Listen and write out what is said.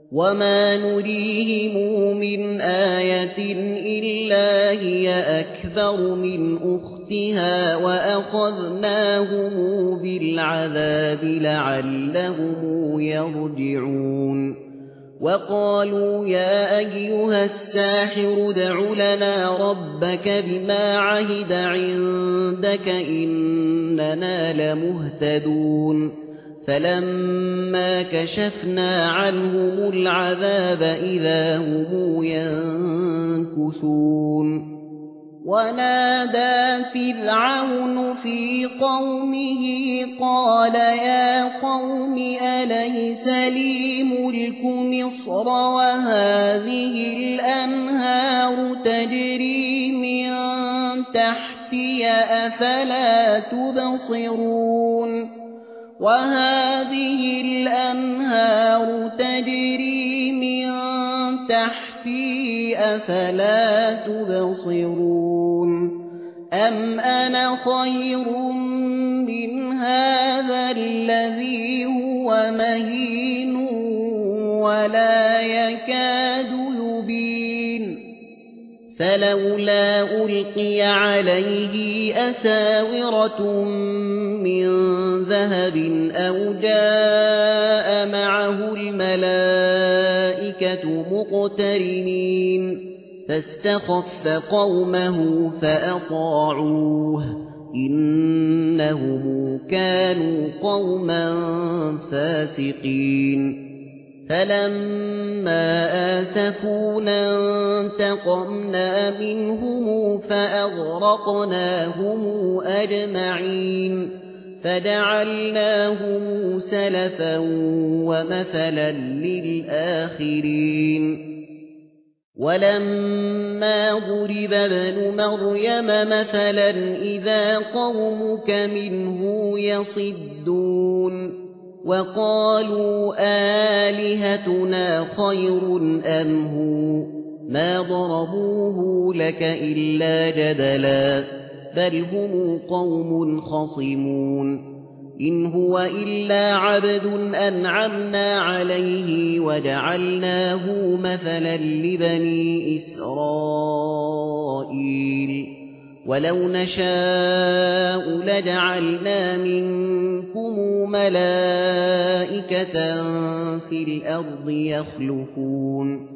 وما نريهم من آية إلا هي أكبر من أختها وأخذناهم بالعذاب لعلهم يرجعون وقالوا يا أيها الساحر ادع لنا ربك بما عهد عندك إننا لمهتدون فلما كشفنا عنهم العذاب إذا هم ينكثون ونادى فرعون في قومه قال يا قوم أليس لي ملك مصر وهذه الأنهار تجري من تحتي أفلا تبصرون وهذه الأنهار تجري من تحتي أفلا تبصرون أم أنا خير من هذا الذي هو مهين ولا يكاد يبين فلولا ألقي عليه أساورة من ذهب أو جاء معه الملائكة مقترنين فاستخف قومه فأطاعوه إنهم كانوا قوما فاسقين فلما آسفونا انتقمنا منهم فأغرقناهم أجمعين فجعلناهم سلفا ومثلا للآخرين ولما ضرب ابن مريم مثلا إذا قومك منه يصدون وقالوا آلهتنا خير أم هو ما ضربوه لك إلا جدلا بل هم قوم خصمون إن هو إلا عبد أنعمنا عليه وجعلناه مثلا لبني إسرائيل ولو نشاء لجعلنا منكم ملائكة في الأرض يخلفون